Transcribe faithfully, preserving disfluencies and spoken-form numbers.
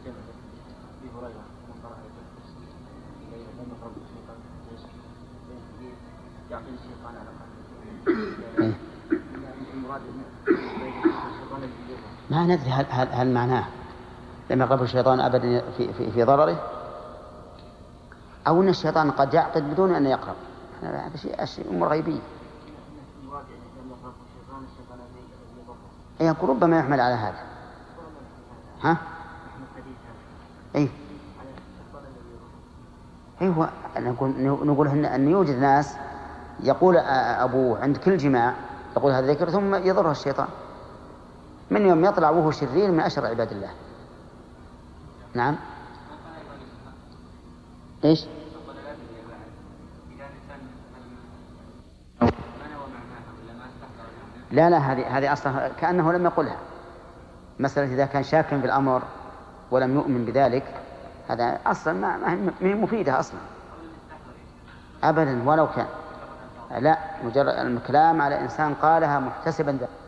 ما ندري هل, هل, هل معناه لم يقرب الشيطان أبدا في, في, في ضرره، أو أن الشيطان قد يعقد بدون أن يقرب. هذا شيء أمور غيبية. أي ربما يحمل على هذا. ها؟ أي أيوة، نقول نقول أن يوجد ناس يقول أبوه عند كل جماع يقول هذا ذكر ثم يضره الشيطان من يوم يطلع وهو شرير من أشر عباد الله. نعم. إيش؟ لا لا هذه هذه أصلا كأنه لم يقلها. مثلا إذا كان شاكا في الأمر ولم يؤمن بذلك هذا أصلا ما هي مفيدة أصلا أبدا ولو كان. لا، مجرد الكلام على إنسان قالها محتسبا ذلك.